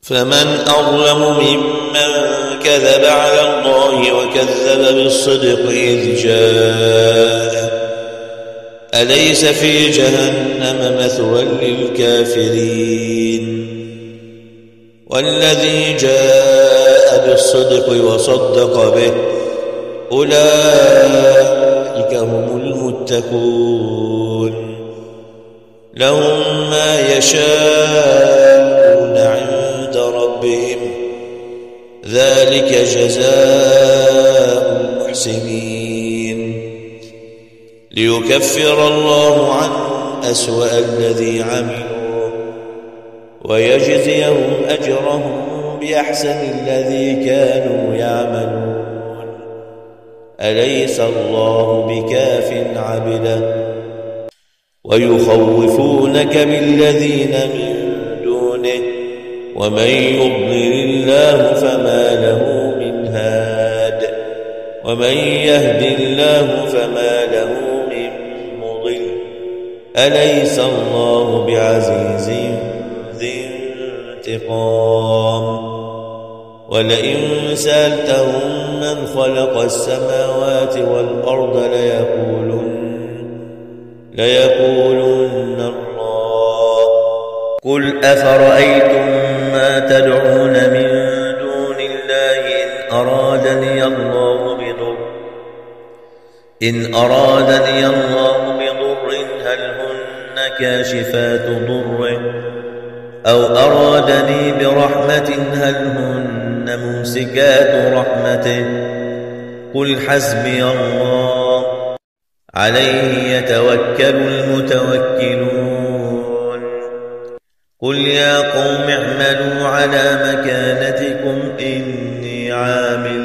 فمن أظلم ممن كذب على الله وكذب بالصدق إذ جاء أليس في جهنم مثوى للكافرين والذي جاء بالصدق وصدق به أولئك هم المتقون لهم ما يشاءون عند ربهم ذلك جزاء المحسنين ليكفر الله عنهم أسوأ الذي عملوا ويجزيهم أجرهم بأحسن الذي كانوا يعملون أليس الله بكاف عبده ويخوفونك بالذين من دونه ومن يضلل الله فما له من هاد ومن يهد الله فما له من مضل أليس الله بعزيز ذي انتقام ولئن سألتهم من خلق السماوات والأرض ليقولن الله قل أفرأيتم ما تدعون من دون الله إن أرادني الله بضر هل هن كاشفات ضره أو أرادني برحمة هل هن ممسكات رحمته قل حسبي الله عليه يتوكل المتوكلون قل يا قوم اعملوا على مكانتكم إني عامل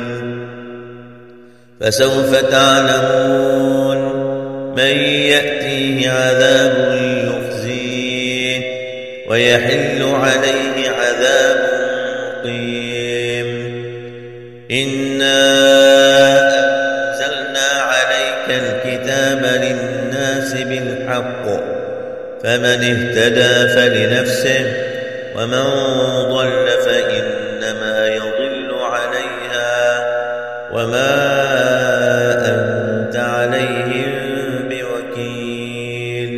فسوف تعلمون من يأتيه عذاب يخزيه ويحل عليه عذاب مقيم إنا أنزلنا عليك الكتاب للناس بالحق فمن اهتدى فلنفسه ومن ضل فإنما يضل عليها وما أنت عليهم بوكيل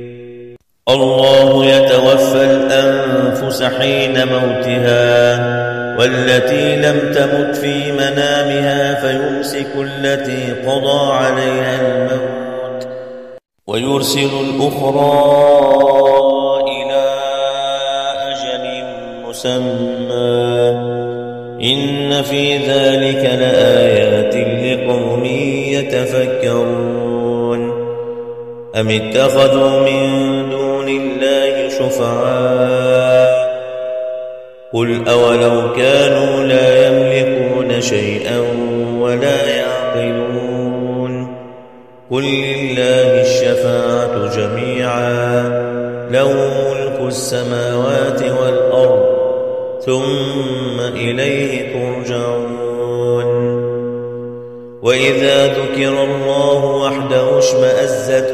الله يتوفى الأنفس حين موتها والتي لم تمت في منامها فيمسك التي قضى عليها الموت ويرسل الأخرى إلى أجل مسمى إن في ذلك لآيات لقوم يتفكرون أم اتخذوا من دون الله شفعاء قل أولو كانوا لا يملكون شيئا ولا يعقلون قل لله الشفاعة جميعا له ملك السماوات والأرض ثم إليه ترجعون وإذا ذكر الله وحده اشمأزت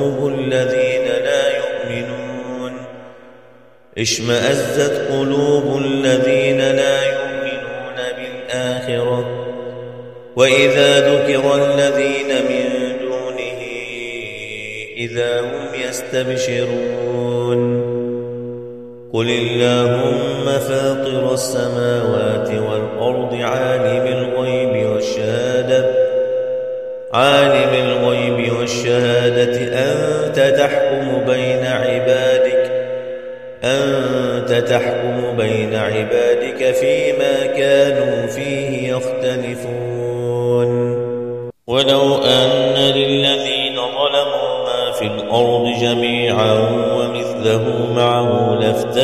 قلوب الذين لا يؤمنون بالآخرة وإذا ذكر الذين من دونه إذا هم يستبشرون قل اللهم فاطر السماوات والأرض عالم الغيب والشهادة أنت تحكم بين عبادك فيما كانوا فيه يختلفون ولو أن للذين ظلموا ما في الأرض جميعا ومثله معه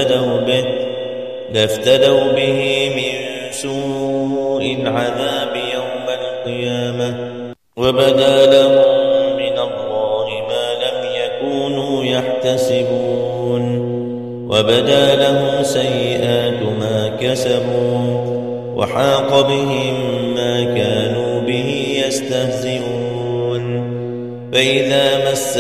لافتدوا به من سوء العذاب يوم القيامة وبدا لهم من الله ما لم يكونوا يحتسبون وبدا لهم سيئات ما كسبوا وحاق بهم ما كانوا به يستهزئون فإذا مس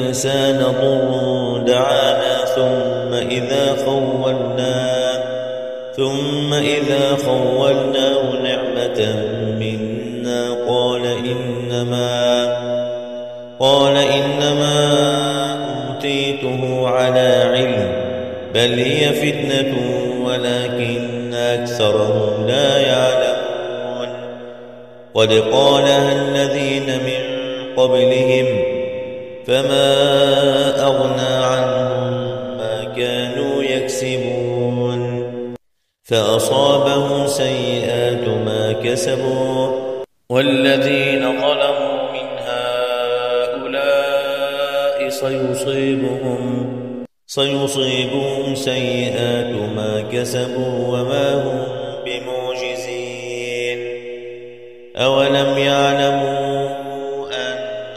الإنسان ضر دعانا ثم إذا خولناه نعمة منا قال إنما أوتيته على علم بل هي فتنة ولكن أكثرهم لا يعلمون قد قالها الذين من قبلهم فما أغنى عنهم ما كانوا يكسبون فأصابهم سيئات ما كسبوا والذين ظلموا من هؤلاء سيصيبهم سيئات ما كسبوا وما هم بمعجزين أولم يعلموا أن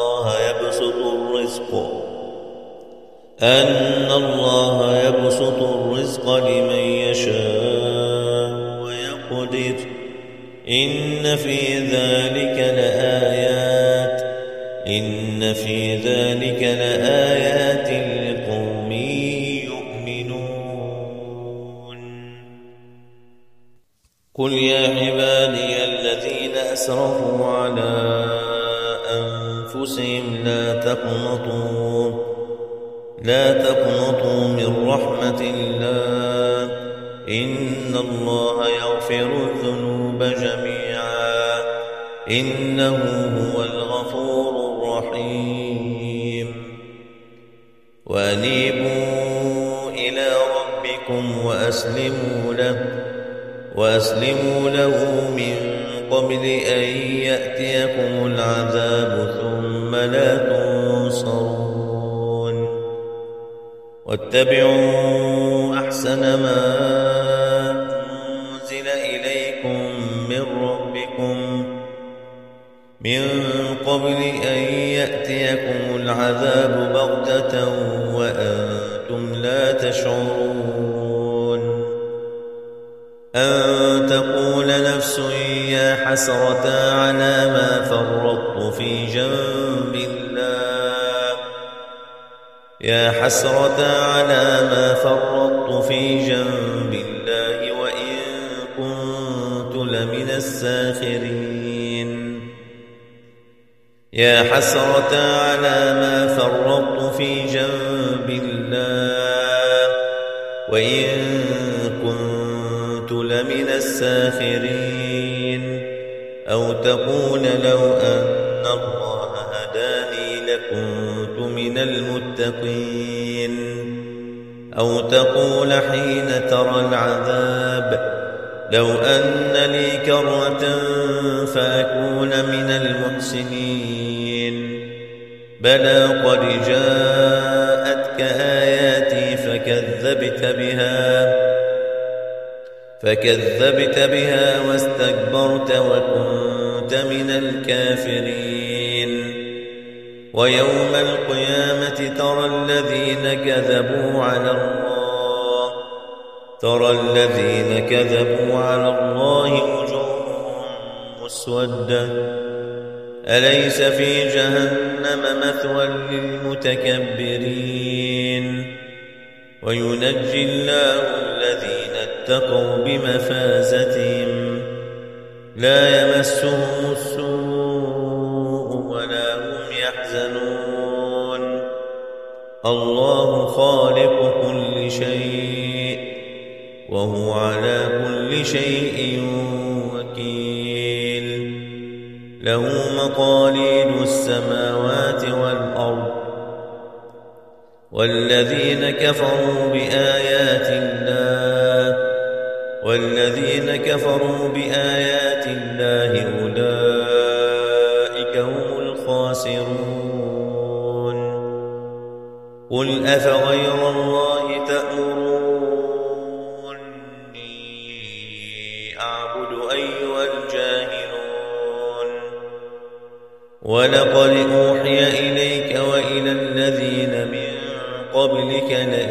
الله يبسط الرزق لمن يشاء ويقدر إن في ذلك لآيات لقوم يؤمنون قل يا عبادي الذين أسرفوا على أنفسهم لا تقنطوا من رحمة الله إن الله يغفر الذنوب جميعا إنه هو الغفور الرحيم وأنيبوا إلى ربكم وأسلموا له من قبل أن يأتيكم العذاب ثم لا تنصرون واتبعوا أحسن ما أنزل إليكم من ربكم من قبل أن يأتيكم العذاب بغتة وأنتم لا تشعرون أن تقول نفس يا حسرة على ما فرطت في جنب الله وإن كنت لمن الساخرين يا حسرة على ما فرطت في جنب الله وإن كنت لمن الساخرين أو تقول لو أن الله هداني لكنت من المتقين أو تقول حين ترى العذاب لو أن لي كرة فأكون من المحسنين بلى قد جاءتك آياتي فكذبت بها واستكبرت وكنت من الكافرين ويوم القيامة ترى الذين كذبوا على الله وجوههم مسودة أليس في جهنم مثوى للمتكبرين وينجي الله الذين اتقوا بمفازتهم لا يمسهم السوء ولا هم يحزنون الله خالق كل شيء وهو على كل شيء وكيل له مقاليد السماوات والأرض والذين كفروا بآيات الله أولئك هم الخاسرون قل أفغير الله تأمروني أعبد أيها الجاهلون ولقد أوحي إليك وإلى الذين من قبلك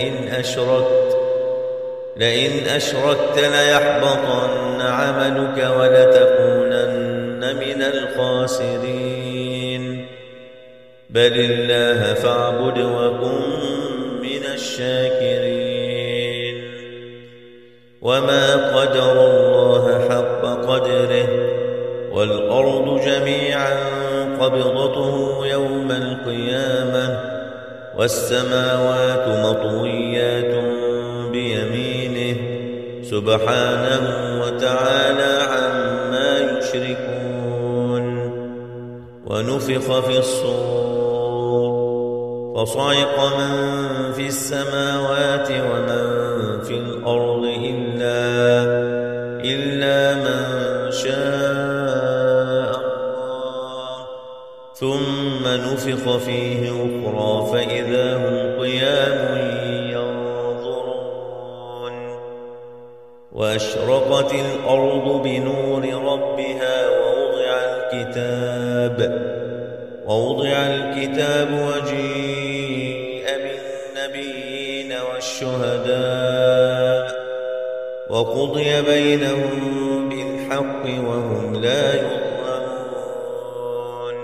لئن أشركت ليحبطن عملك ولتكونن من الخاسرين بل الله فاعبد وكن من الشاكرين وما قدر الله حق قدره والأرض جميعا قبضته يوم القيامة والسماوات مطويات بيمينه سبحانه وتعالى عما يشركون. ونفخ في الصور فصعق من في السماوات ومن في الأرض إلا من شاء الله ثم نفخ فيه أخرى فإذا هم قيام ينظرون. وأشرقت الأرض بنور ربها ووضع الكتاب وجيء بالنبيين والشهداء وقضي بينهم بالحق وهم لا يظلمون.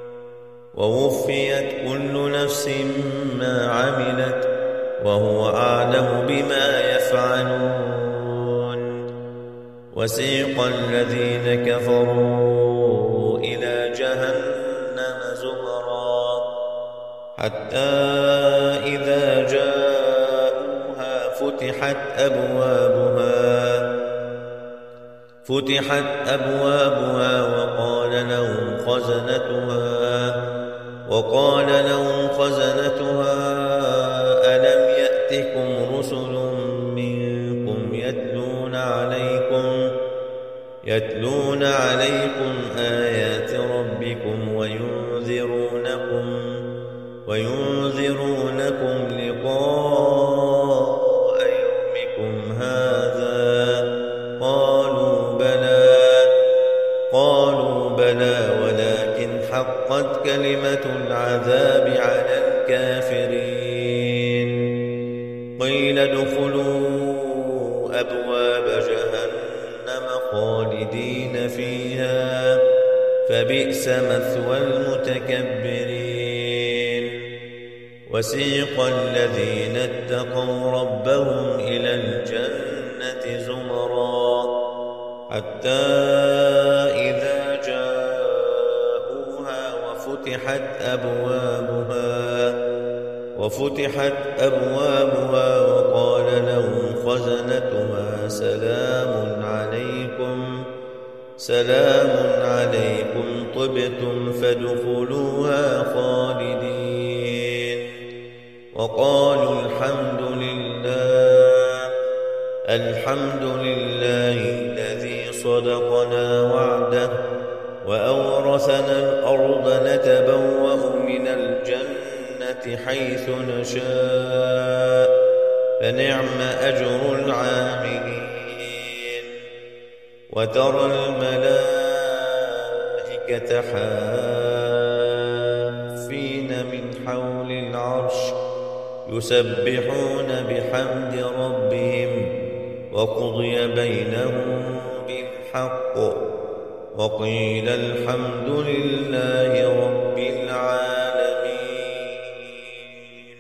ووفيت كل نفس ما عملت وهو أعلم بما يفعلون. وسيق الذين كفروا إلى جهنم زمرا حتى إذا جاءوها فتحت أبوابها وقال لهم خزنتها ألم يأتكم رسل منكم يتلون عليكم آيات ربكم وينذرونكم لقاء يومكم هذا قالوا بلى ولكن حقت كلمة العذاب على الكافرين. قيل ادخلوا أبواب جهنم خالدين فيها فبئس مثوى المتكبرين. وسيق الذين اتقوا ربهم إلى الجنة زمرا حتى إذا جاءوها وفتحت أبوابها وقال لهم خزنتها سلام عليكم طبتم فادخلوها خالدين. وقالوا الحمد لله الذي صدقنا وعده وأورثنا الأرض نتبوأ من الجنة حيث نشاء فنعم أجر العاملين. وترى الملائكة حافين من حول العرش يسبحون بحمد ربهم وقضي بينهم بالحق وقيل الحمد لله رب العالمين.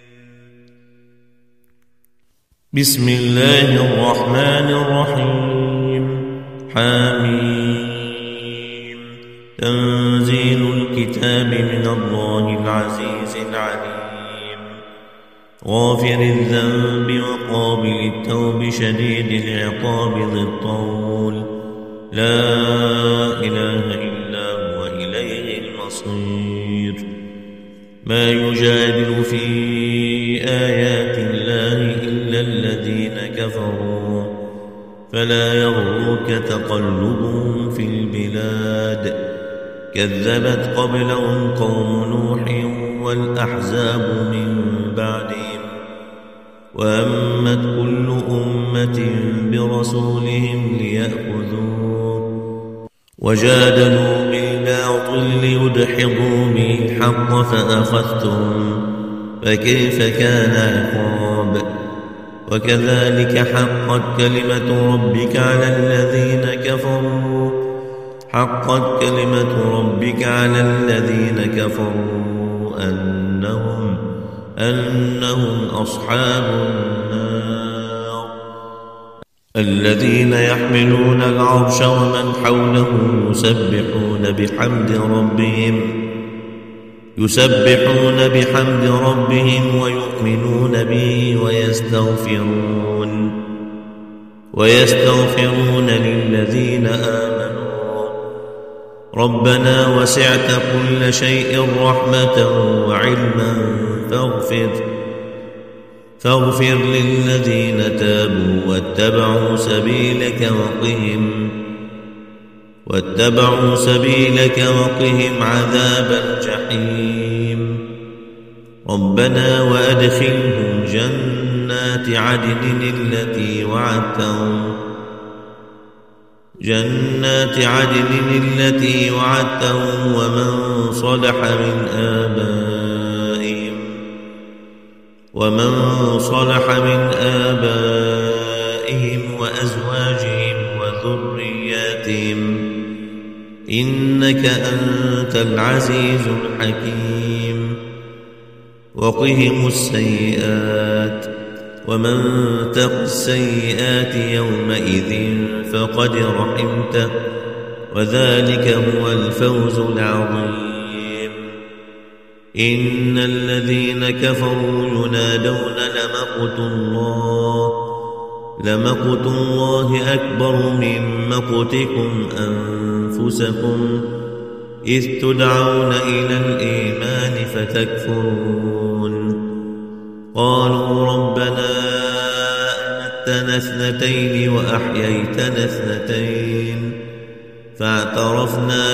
بسم الله الرحمن الرحيم. حميم. تنزيل الكتاب من الله العزيز العليم غافر الذنب وقابل التوب شديد العقاب ذي الطول لا إله إلا هو إليه المصير. ما يجادل في آيات الله إلا الذين كفروا فلا يغرك تقلبهم في البلاد. كذبت قبلهم قوم نوح والأحزاب من بعدهم وأمت كل أمة برسولهم ليأخذوه وجادلوا بالباطل ليدحضوا به الحق فأخذتهم فكيف كان عقاب. وكذلك حقت كلمة ربك على الذين كفروا أنهم أصحاب النار. الذين يحملون العرش ومن حوله يسبحون بحمد ربهم ويؤمنون به ويستغفرون للذين آمنوا ربنا وسعت كل شيء رحمة وعلما فاغفر للذين تابوا واتبعوا سبيلك وقهم عذاب الجحيم ربنا وأدخلهم جنات عدن التي وعدتهم ومن صلح من آبائهم وأزواجهم وذرياتهم إنك أنت العزيز الحكيم وقهم السيئات ومن تق السيئات يومئذ فقد رحمته وذلك هو الفوز العظيم إن الذين كفروا ينادون لمقت الله أكبر من مقتكم أنفسكم إذ تدعون إلى الإيمان فتكفرون قالوا ربنا أمتنا اثنتين وأحييتنا اثنتين فاعترفنا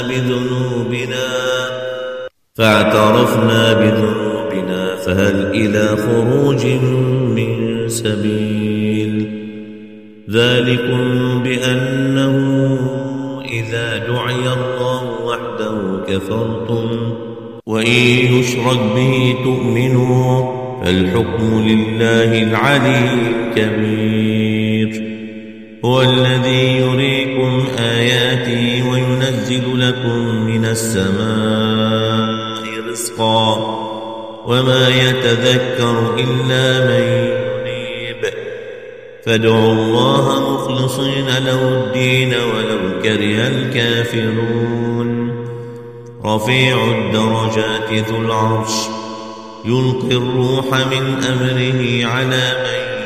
بذنوبنا فهل إلى خروج من سبيل ذلكم بأنه إذا دعي الله وحده كفرتم وإن يشرك به تؤمنوا فالحكم لله العلي الكبير هو الذي يريكم آياته وينزل لكم من السماء رزقا وما يتذكر إلا من ينيب فادعوا الله مخلصين له الدين ولو كره الكافرون رفيع الدرجات ذو العرش يلقي الروح من أمره على من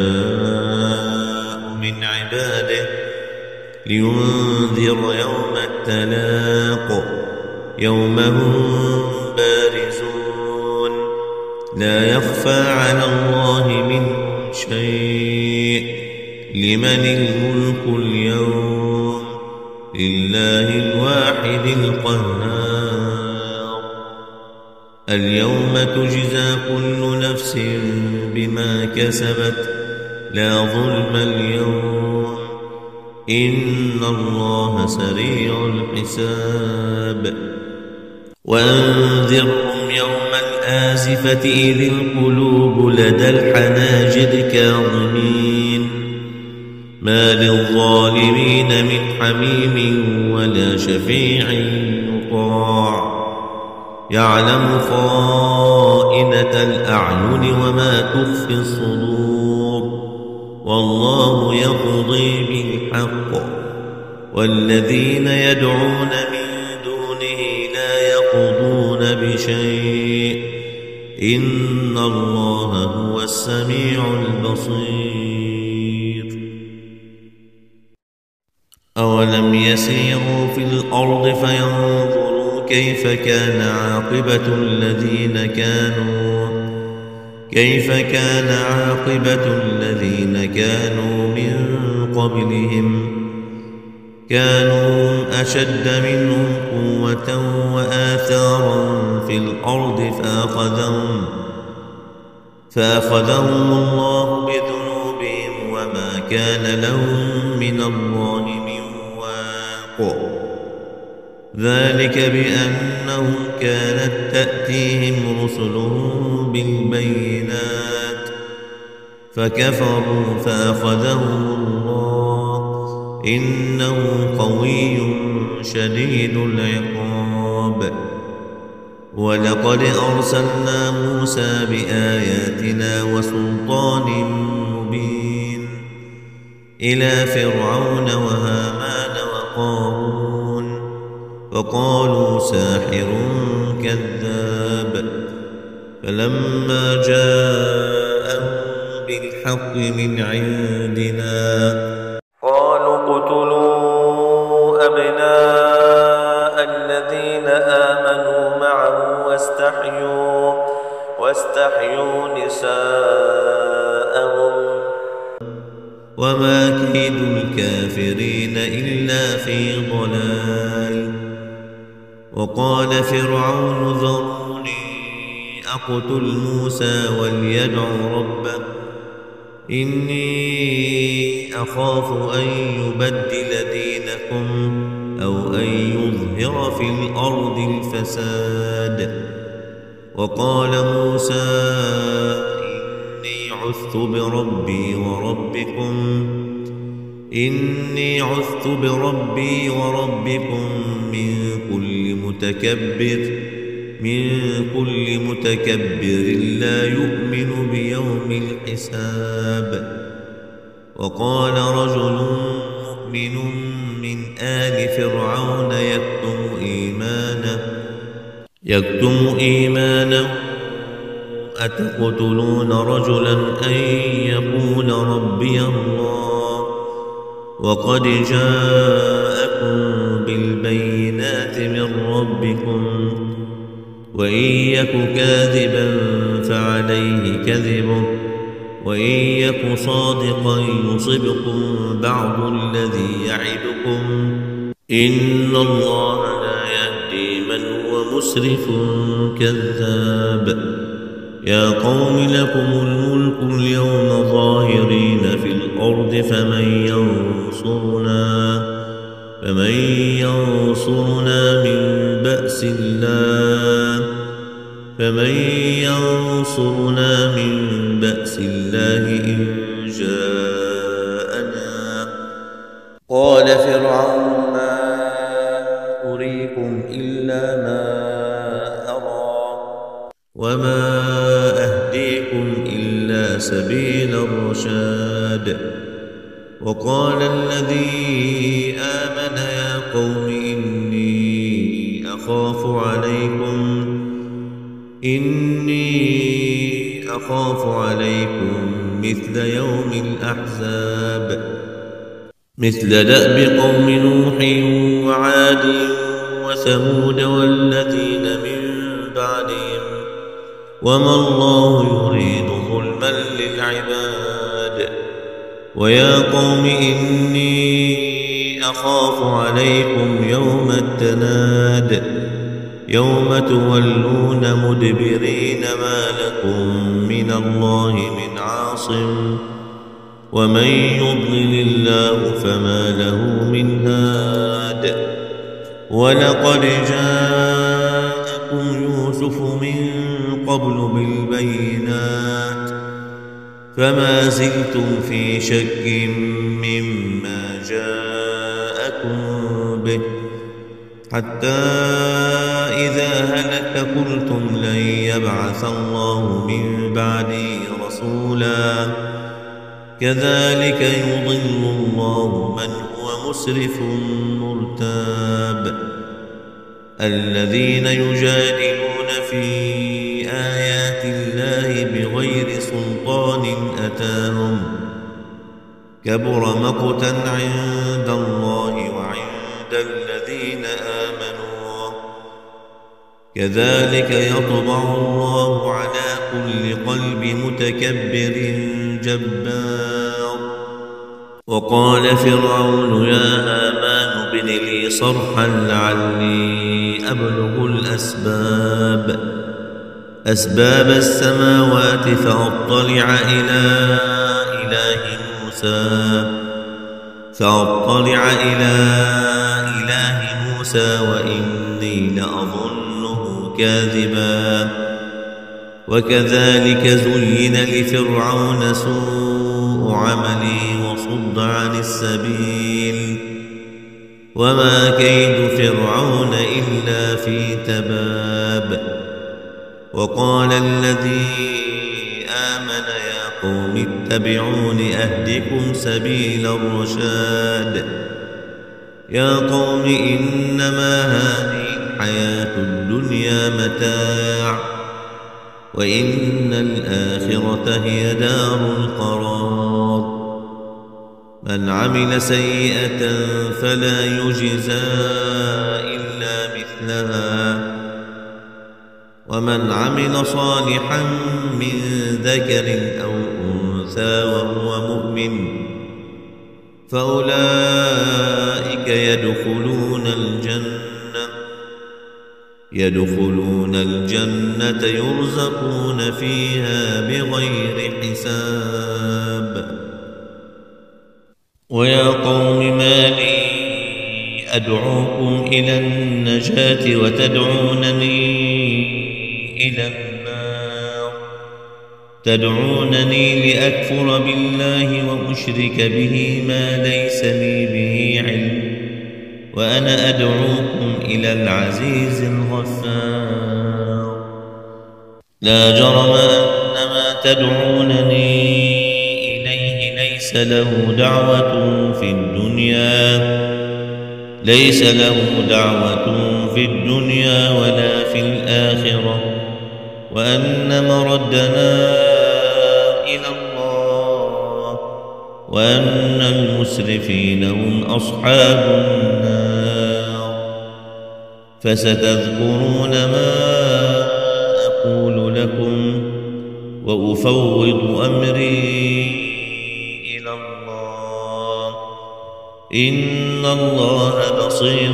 يشاء من عباده لينذر يوم التلاق يوم هم بارزون لا يخفى على الله منهم شيء لمن الملك اليوم لله الواحد القهار اليوم تجزى كل نفس بما كسبت لا ظلم اليوم إن الله سريع الحساب وأنذرهم يوم الآزفة إذ القلوب لدى الحناجر كاظمين ما للظالمين من حميم ولا شفيع يطاع يعلم خائنة الأعين وما تخفي الصدور والله يقضي بالحق والذين يدعون من دونه لا يقضون بشيء إن الله هو السميع البصير أولم يسيروا في الأرض فينظروا كيف كان عاقبة الذين كانوا من قبلهم كانوا أشد منهم قوة وآثارا في الأرض فأخذهم الله بذنوبهم وما كان لهم من الله من واق ذلك بأنهم كانت تأتيهم رسلهم بالبينات فكفروا فأخذهم الله إنه قوي شديد العقاب ولقد أرسلنا موسى بآياتنا وسلطان مبين إلى فرعون وهامان وقارون فقالوا ساحر كذاب. فلما جاءهم بالحق من عندنا قالوا اقتلوا أبناء الذين آمنوا معه واستحيوا نساءهم وما كيد الكافرين إلا في ضلال. وقال فرعون ذروني أقتل موسى وليدع ربه إني أخاف أن يبدل دينكم أو أن يظهر في الأرض الفساد. وقال موسى إني عذت بربي وربكم من كل متكبر لا يؤمن بيوم الحساب. وقال رجل مؤمن من آل فرعون يكتم إيمانه أتقتلون رجلا أن يقول ربي الله وقد جاءكم بالبينات من ربكم وإن يك كاذبا فعليه كذبه وإن يك صادقا يصبكم بعض الذي يعدكم إن الله لا يهدي من هو مسرف كذاب. يا قوم لكم الملك اليوم ظاهرين في الأرض فمن ينصرنا من بأس الله إن جاءنا. قال فرعون ما أريكم إلا ما أرى وما أهديكم إلا سبيل الرشاد. وقال الذي آمن يا قوم إني أخاف عليكم مثل يوم الأحزاب مثل دأب قوم نوح وعاد وثمود والذين من بعدهم وما الله يريد ظلما للعباد. ويا قوم إني أخاف عليكم يوم التناد يوم تولون مدبرين ما لكم من الله من عاصم ومن يضلل الله فما له من هاد. ولقد جاءكم يوسف من قبل بالبينات فما زلتم في شك مما جاءكم به حتى إذا هلك قلتم لن يبعث الله من بعده رسولا كذلك يضل الله من هو مسرف مرتاب. الذين يجادلون في آيات الله بغير سلطان أتاهم كبر مقتا عند الله وعند الذين آمنوا كذلك يطبع الله على كل قلب متكبر جبار. وقال فرعون يا هامان ابن لي صرحا لعلي أبلغ أسباب السماوات فأطلع إلى إله موسى وإني لأظنه كاذبا. وكذلك زين لفرعون سوء عمله وصد عن السبيل وما كيد فرعون إلا في تباب. وقال الذي آمن يا قوم اتبعون أهدكم سبيل الرشاد يا قوم إنما هذه الحياة الدنيا متاع وإن الآخرة هي دار القرار من عمل سيئة فلا يجزى إلا مثلها ومن عمل صالحا من ذكر أو أنثى وهو مؤمن فأولئك يدخلون الجنة يرزقون فيها بغير حساب ويا قوم ما لي أدعوكم إلى النجاة وتدعونني إلى النار تدعونني لأكفر بالله وأشرك به ما ليس لي به علم وأنا أدعوكم إلى العزيز الغفار لا جرم أن ما تدعونني إليه ليس له دعوة في الدنيا ولا في الآخرة وأن مردنا إلى الله وأن المسرفين هم أصحاب النار فستذكرون ما أقول لكم وأفوض أمري إلى الله إن الله بصير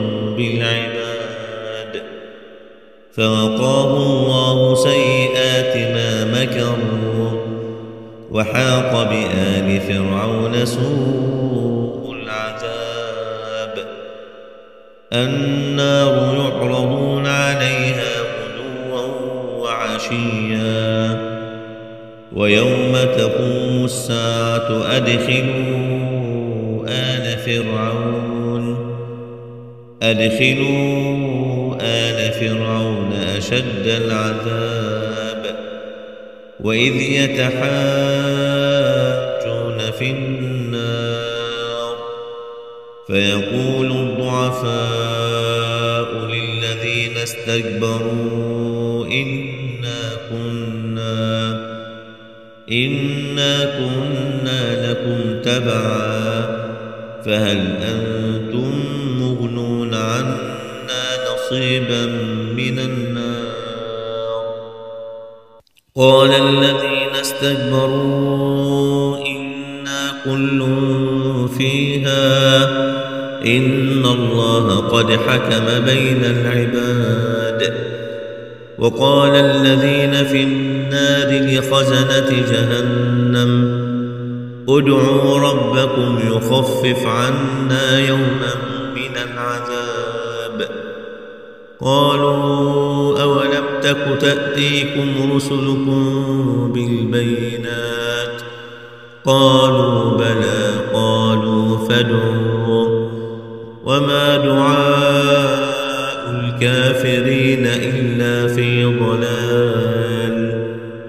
بالعباد فوقاه الله سيئات ما مكروا وحاق بآل فرعون سوء العذاب النار يعرضون عليها غدوا وعشيا ويوم تقوم الساعة أدخلوا آل فرعون أشد العذاب وإذ يتحاجون في النار فيقول الضعفاء للذين استكبروا إنا كنا لكم تبعا فهل أنتم مغنون عنا نصيبا من النار قال الذين استكبروا إنا كل فيها إن الله قد حكم بين العباد وقال الذين في النار لخزنة جهنم ادعوا ربكم يخفف عنا يوما من العذاب قالوا أولم تك تأتيكم رسلكم بالبينات قالوا بلى قالوا فادعوا وما دعاء الكافرين إلا في ضلال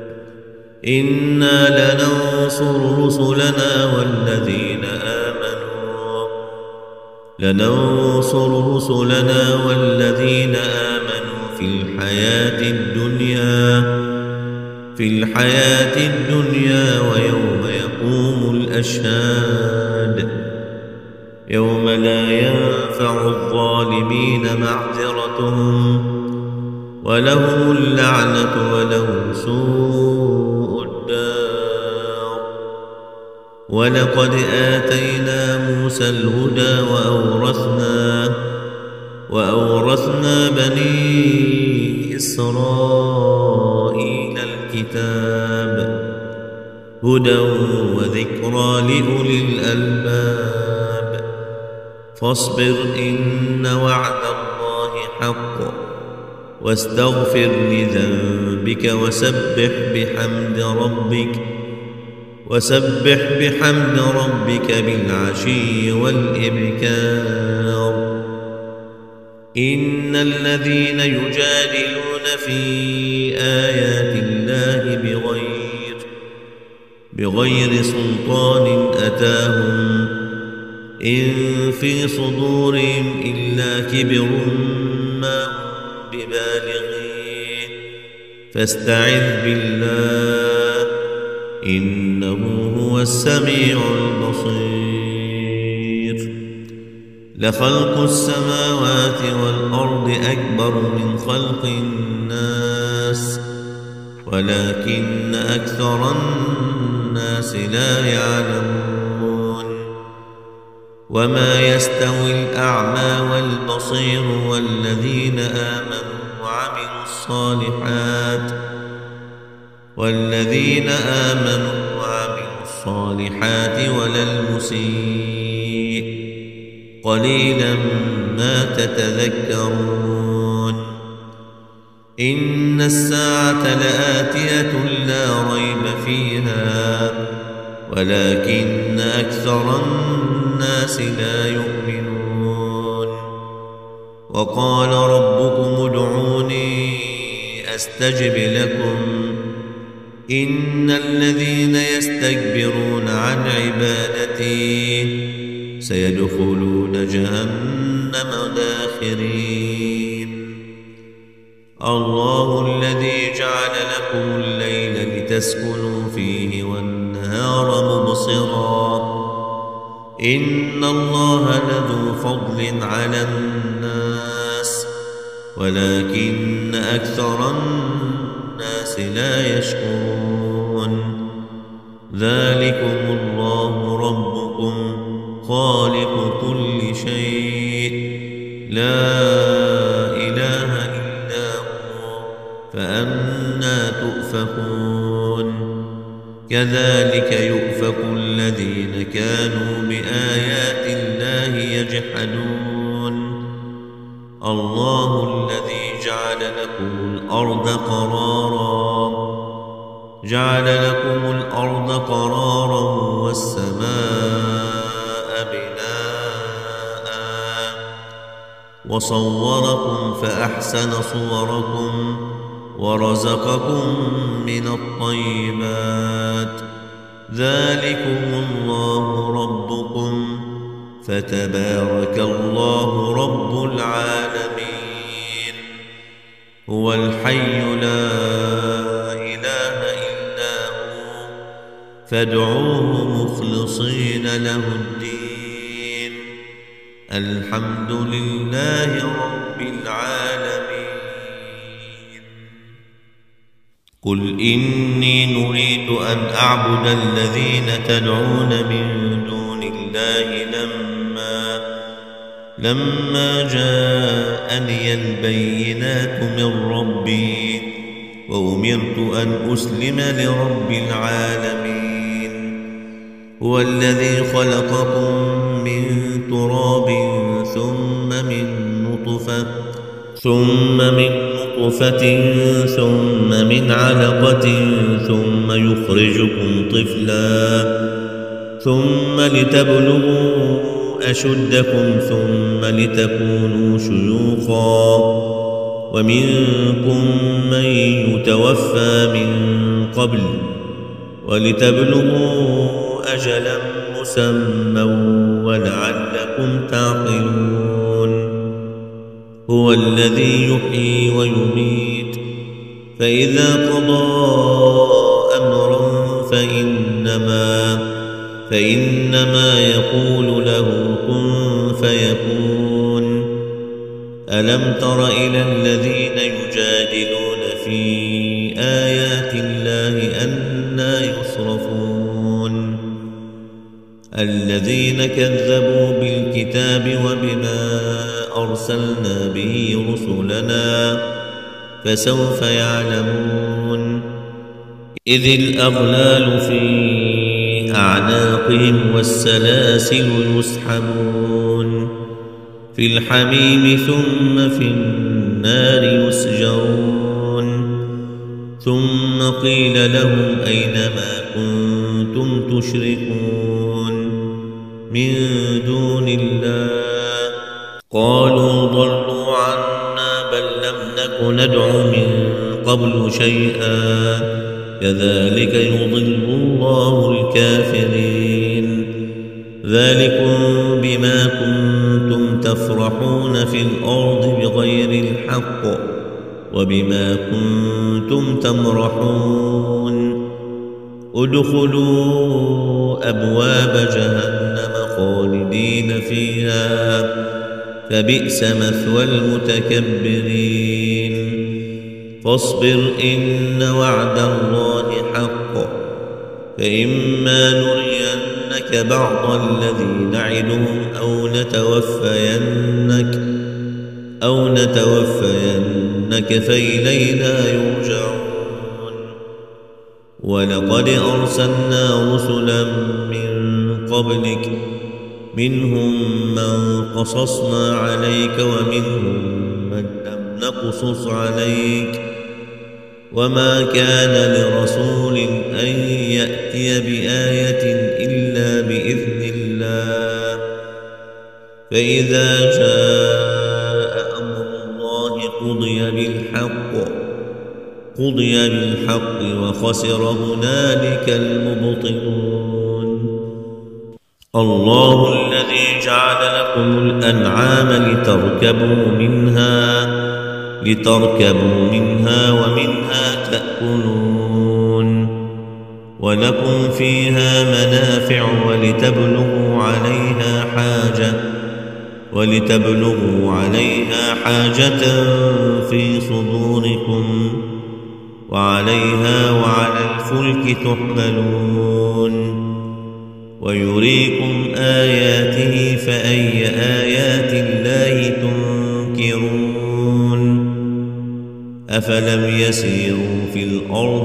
إنا لننصر رسلنا والذين آمنوا في الحياة الدنيا ويوم يقوم الأشهاد يوم لا ينفع الظالمين معذرتهم ولهم اللعنة ولهم سوء الدار ولقد آتينا موسى الهدى وأورثنا بني إسرائيل الكتاب هدى وذكرى لأولي الألباب فاصبر إن وعد الله حق واستغفر لذنبك وسبح بحمد ربك بالعشي والإبكار إن الذين يجادلون في آيات الله بغير بغير سلطان أتاهم إن في صدورهم إلا كبر ما هم ببالغيه فاستعذ بالله إنه هو السميع البصير. لخلق السماوات والأرض أكبر من خلق الناس ولكن أكثر الناس لا يعلمون. وما يستوي الأعمى والبصير والذين آمنوا وعملوا الصالحات ولا المسيء قليلا ما تتذكرون. إن الساعة لآتية لا ريب فيها ولكن أكثر الناس لا يؤمنون. وقال ربكم ادعوني أستجب لكم إن الذين يستكبرون عن عبادتي سيدخلون جهنم داخرين. الله الذي جعل لكم الليل لتسكنوا فيه والنهار مبصرا إن الله لذو فضل على الناس ولكن أكثر الناس لا يشكرون. ذلكم الله ربكم خالق كل شيء لا إله إلا هو فأنى تؤفكون. كذلك يؤفك الذين كانوا بآيات الله يجحدون. الله الذي جعل لكم الأرض قرارا والسماء بناء وصوركم فأحسن صوركم ورزقكم من الطيبات. ذلكم الله ربكم فتبارك الله رب العالمين. هو الحي لا إله إلا هو فادعوه مخلصين له الدين الحمد لله رب العالمين. قل إني نريد أن أعبد الذين تدعون من دون الله لما جاءني البينات من ربي وأمرت أن أسلم لرب العالمين. هو الذي خلقكم من تراب ثم من نطفة ثم من علقة ثم يخرجكم طفلا ثم لتبلغوا أشدكم ثم لتكونوا شيوخا ومنكم من يتوفى من قبل ولتبلغوا أجلا مسمى ولعلكم تعقلون. هو الذي يحيي ويميت فإذا قضى أمرا فإنما يقول له كن فيكون. ألم تر إلى الذين يجادلون في آيات الله أنى يصرفون. الذين كذبوا بالكتاب وبما أرسلنا به رسلنا فسوف يعلمون. إذ الأغلال في أعناقهم والسلاسل يسحبون في الحميم ثم في النار يسجرون. ثم قيل لهم أين ما كنتم تشركون من دون الله قالوا ضلوا عنا بل لم نك ندعو من قبل شيئا كذلك يضل الله الكافرين ذلكم بما كنتم تفرحون في الأرض بغير الحق وبما كنتم تمرحون ادخلوا أبواب جهنم خالدين فيها فبئس مثوى المتكبرين فاصبر إن وعد الله حق فإما نرينك بعض الذي نعدهم أو نتوفينك فإلينا يرجعون ولقد أرسلنا رسلا من قبلك منهم من قصصنا عليك ومنهم من لم نقصص عليك وما كان لرسول أن يأتي بآية إلا بإذن الله فإذا جاء أمر الله قضي بالحق وخسر هنالك المبطلون الله الذي جعل لكم الأنعام لتركبوا منها ومنها تأكلون ولكم فيها منافع ولتبلغوا عليها حاجة في صدوركم وعليها وعلى الفلك تحملون ويريكم آياته فأي آيات الله تنكرون أفلم يسيروا في الأرض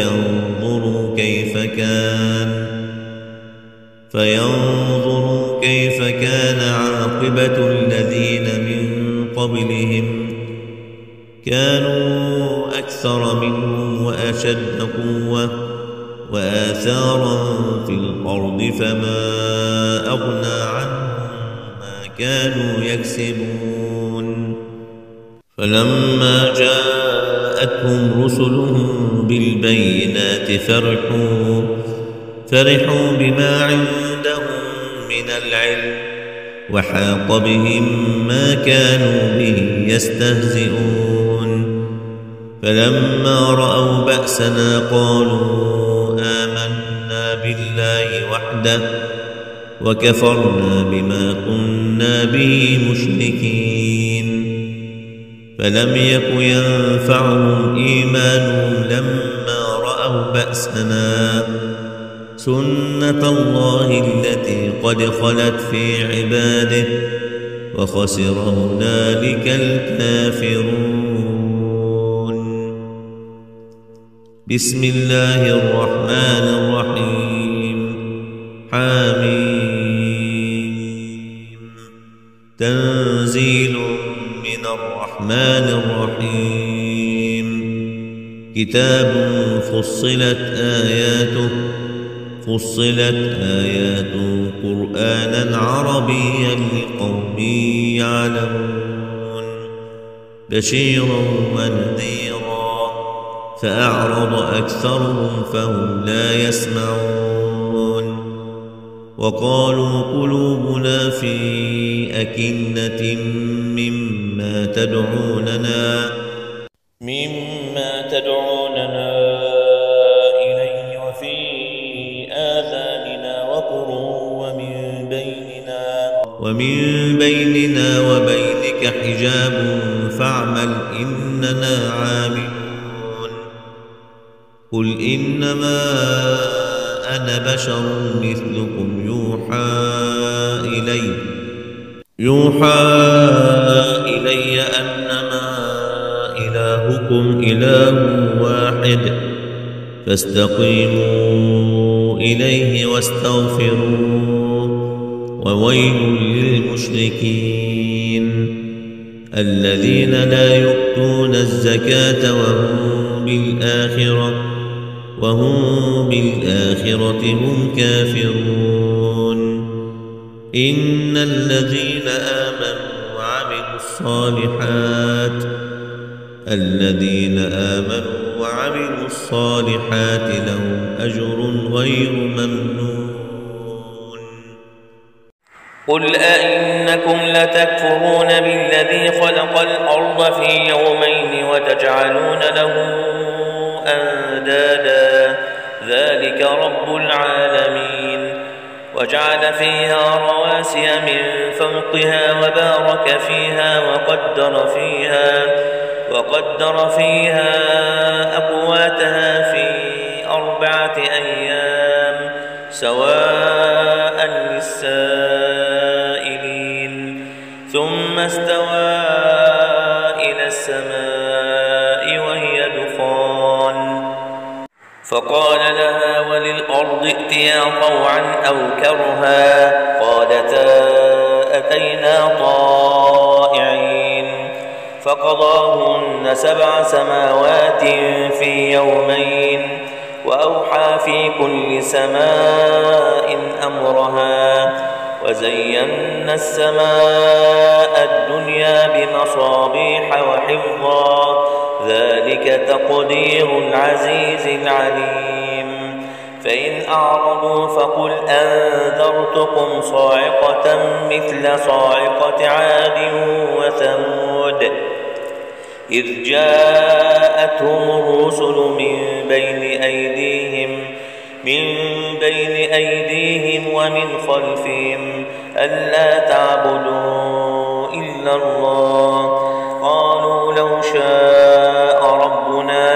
فينظروا كيف كان عاقبة الذين من قبلهم كانوا أكثر منهم وأشد قوة وآثارا في الأرض فما أغنى عنهم ما كانوا يكسبون فلما جاءتهم رسلهم بالبينات فرحوا بما عندهم من العلم وحاق بهم ما كانوا به يستهزئون فلما رأوا بأسنا قالوا آمنا بالله وحده وكفرنا بما كنا به مشركين فلم يك ينفعهم إيمانهم لما رأوا بأسنا سنة الله التي قد خلت في عباده وخسر هنالك الكافرون بسم الله الرحمن الرحيم حميم تنزيل من الرحمن الرحيم كتاب فصلت آياته قرآنا عربيا لقوم يعلمون بشيرا ونذيرا فأعرض أكثرهم فهم لا يسمعون وقالوا قلوبنا في أكنة مما تدعوننا إليه وفي آذاننا وقر ومن بيننا وبينك حجاب فاعمل إننا عاملون قل إنما أنا بشر مثلكم يوحى إلي أنما إلهكم إله واحد فاستقيموا إليه واستغفروه وويل للمشركين الذين لا يؤتون الزكاة وهم بالآخرة هم كافرون إن الذين آمنوا وعملوا الصالحات لهم أجر غير ممنون. قل أئنكم لتكفرون بالذي خلق الأرض في يومين وتجعلون له أندادا ذلك رب العالمين. وجعل فيها رواسي من فوقها وبارك فيها وقدر فيها أقواتها في 4 أيام سواء للسائلين. ثم استوى إلى السماء وهي دخان فقال لها وللأرض ائتيا طوعا أو كرها قالتا أتينا طائعين. فقضاهن 7 سماوات في يومين وأوحى في كل سماء أمرها وزينا السماء الدنيا بمصابيح وحفظا ذلك تقدير العزيز العليم. فإن أعرضوا فقل أنذرتكم صاعقة مثل صاعقة عاد وثمود إذ جاءتهم الرسل من بين أيديهم ومن خلفهم ألا تعبدوا إلا الله قالوا لو شاء ربنا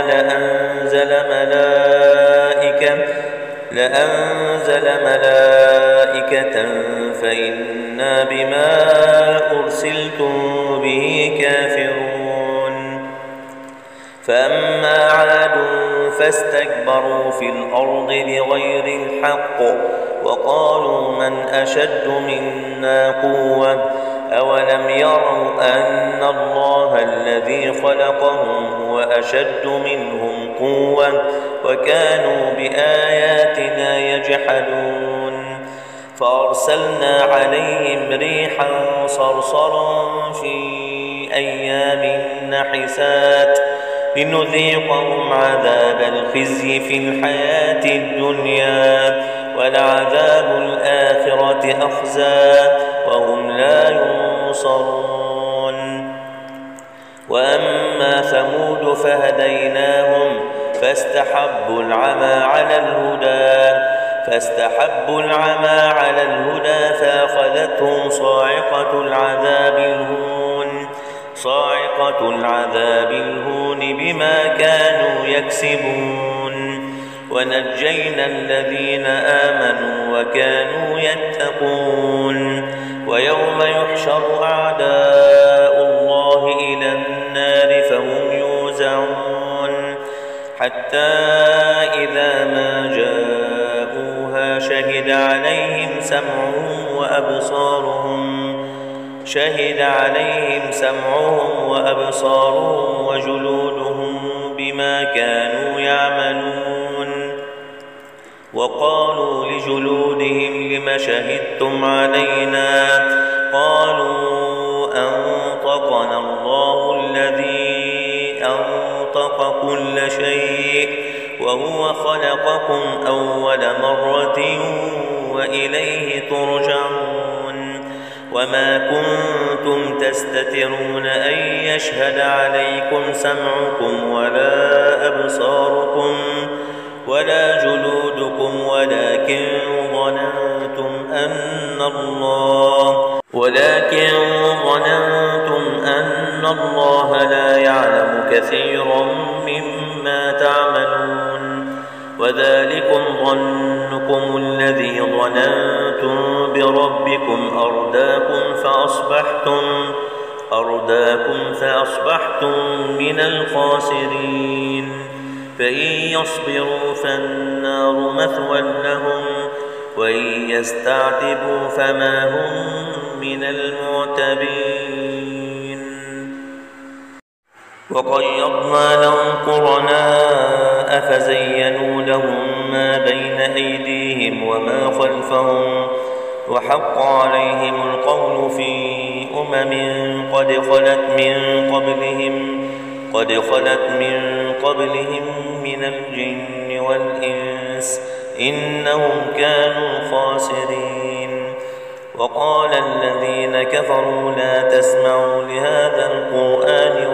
لأنزل ملائكة فإنا بما أرسلتم به كافرون. فأما عاد فاستكبروا في الأرض بغير الحق وقالوا من أشد منا قوة أولم يروا أن الله الذي خلقهم هو أشد منهم قوة وكانوا بآياتنا يجحدون. فأرسلنا عليهم ريحا صرصرا في أيام نحسات لنذيقهم عذاب الخزي في الحياة الدنيا ولعذاب الآخرة أخزى وهم لا ينصرون. وأما ثمود فهديناهم فاستحبوا العمى على الهدى فأخذتهم صاعقة العذاب الهون بما كانوا يكسبون. ونجينا الذين آمنوا وكانوا يتقون. ويوم يحشر أعداء الله إلى النار فهم يوزعون حتى إذا ما جاءوها شهد عليهم سمعهم وأبصارهم وجلودهم بما كانوا يعملون. وقالوا لجلودهم لم شهدتم علينا قالوا أنطقنا الله الذي أنطق كل شيء وهو خلقكم أول مرة وإليه ترجعون. وما كنتم تستترون أن يشهد عليكم سمعكم ولا أبصاركم ولا جلودكم ولكن ظننتم أن الله لا يعلم كثيرا مما تعملون. وذلكم ظنكم الذي ظننتم بربكم أرداكم فأصبحتم من الخاسرين. فإن يصبروا فالنار مثوى لهم وإن يستعتبوا فما هم من المعتبين. وقيضنا لهم قرناء فزينوا لهم ما بين أيديهم وما خلفهم وحق عليهم القول في قد خلت من قبلهم من الجن والإنس إنهم كانوا خاسرين. وقال الذين كفروا لا تسمعوا لهذا القرآن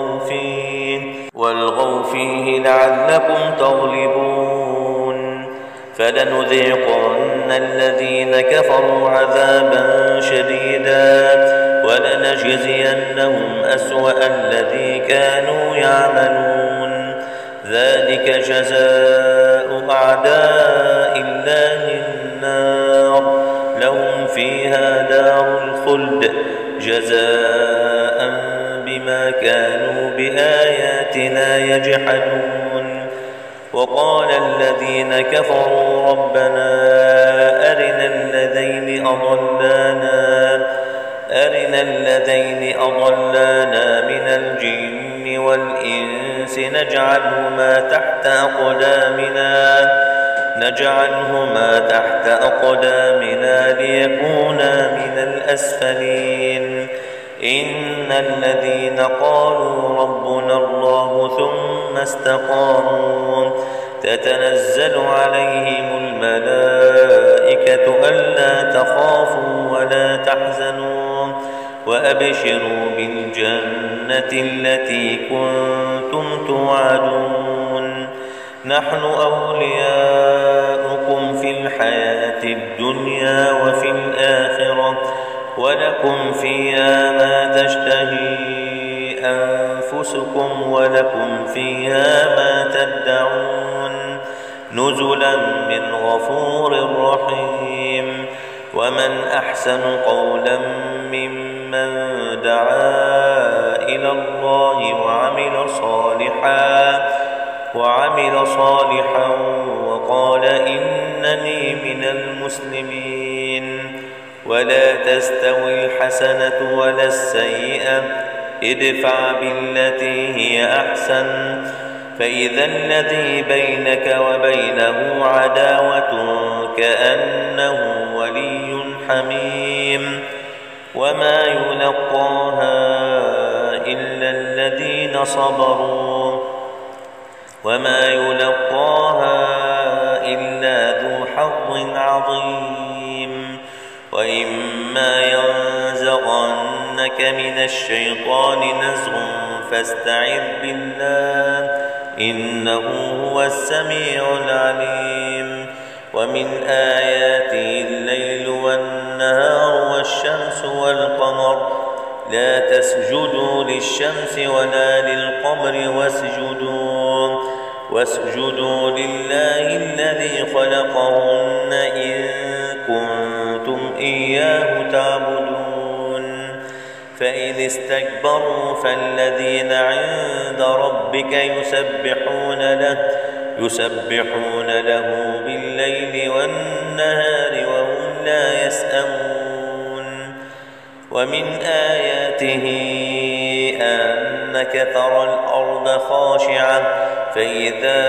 والغوا فيه لعلكم تغلبون. فلنذيقن الذين كفروا عذابا شديدا ولنجزينهم أسوأ الذي كانوا يعملون. ذلك جزاء أعداء الله النار لهم فيها دار الخلد جزاء بما كانوا بآياتنا يجحدون. وقال الذين كفروا ربنا أرنا الذين أضلانا من الجن والإنس نجعلهما تحت أقدامنا ليكونا من الأسفلين. إن الذين قالوا ربنا الله ثم استقاموا تتنزل عليهم الملائكة ألا تخافوا ولا تحزنوا وأبشروا بالجنة التي كنتم توعدون. نحن أولياؤكم في الحياة الدنيا وفي الآخرة ولكم فيها ما تشتهي أنفسكم ولكم فيها ما تدعون نزلا من غفور رحيم. ومن أحسن قولا ممن دعا إلى الله وعمل صالحا وقال إنني من المسلمين. ولا تستوي الحسنة ولا السيئة ادفع بالتي هي أحسن فإذا الذي بينك وبينه عداوة كأنه ولي حميم. وما يلقاها إلا الذين صبروا وما يلقاها إلا ذو حظ عظيم. وإما ينزغنك من الشيطان نزغ فاستعذ بالله إنه هو السميع العليم. ومن آياته الليل والنهار والشمس والقمر لا تسجدوا للشمس ولا للقمر واسجدوا لله الذي خلقهن إن كنتم إياه تعبدون. فإن استكبروا فالذين عند ربك يسبحون له بالليل والنهار وهم لا يسأمون. ومن آياته أنك ترى الأرض خاشعة فإذا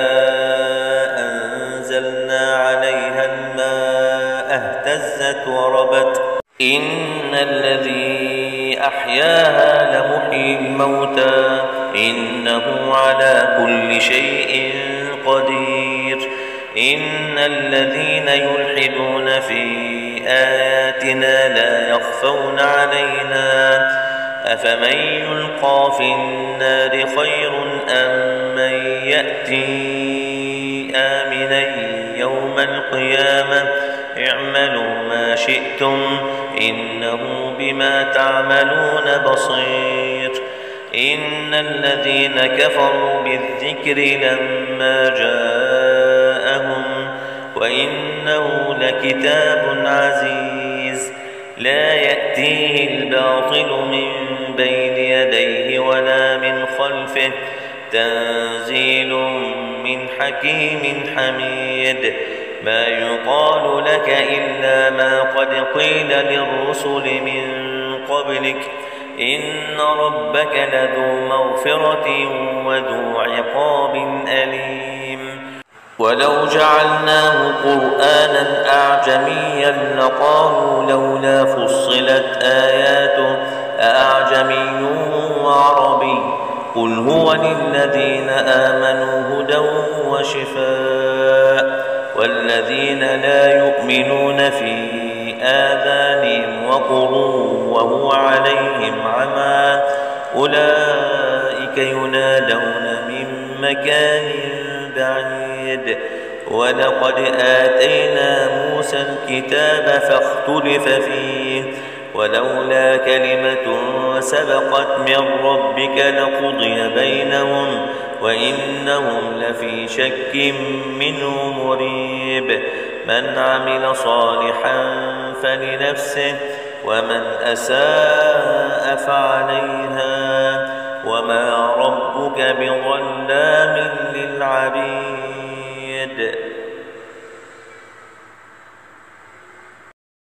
أنزلنا عليها الماء اهتزت وربت إن الذي أحياها لمحيي الموتى إنه على كل شيء قدير. إن الذين يلحدون في آياتنا لا يخفون علينا أفمن يلقى في النار خير أم من يأتي آمنا يوم القيامة اعملوا ما شئتم إنه بما تعملون بصير. إن الذين كفروا بالذكر لما جاءهم وإنه لكتاب عزيز لا يأتيه الباطل من بين يديه ولا من خلفه تنزيل من حكيم حميد. ما يقال لك إلا ما قد قيل للرسل من قبلك إن ربك لذو مغفرة وذو عقاب أليم. ولو جعلناه قرآنا أعجميا لقالوا لولا فصلت آياته أأعجمي وعربي قل هو للذين آمنوا هدى وشفاء والذين لا يؤمنون في آذانهم وقر وهو عليهم عمى أولئك ينادون من مكان بعيد ولقد آتينا موسى الكتاب فاختلف فيه ولولا كلمة سبقت من ربك لقضي بينهم وإنهم لفي شك منه مريب من عمل صالحا فلنفسه ومن أساء فعليها وما ربك بظلام للعبيد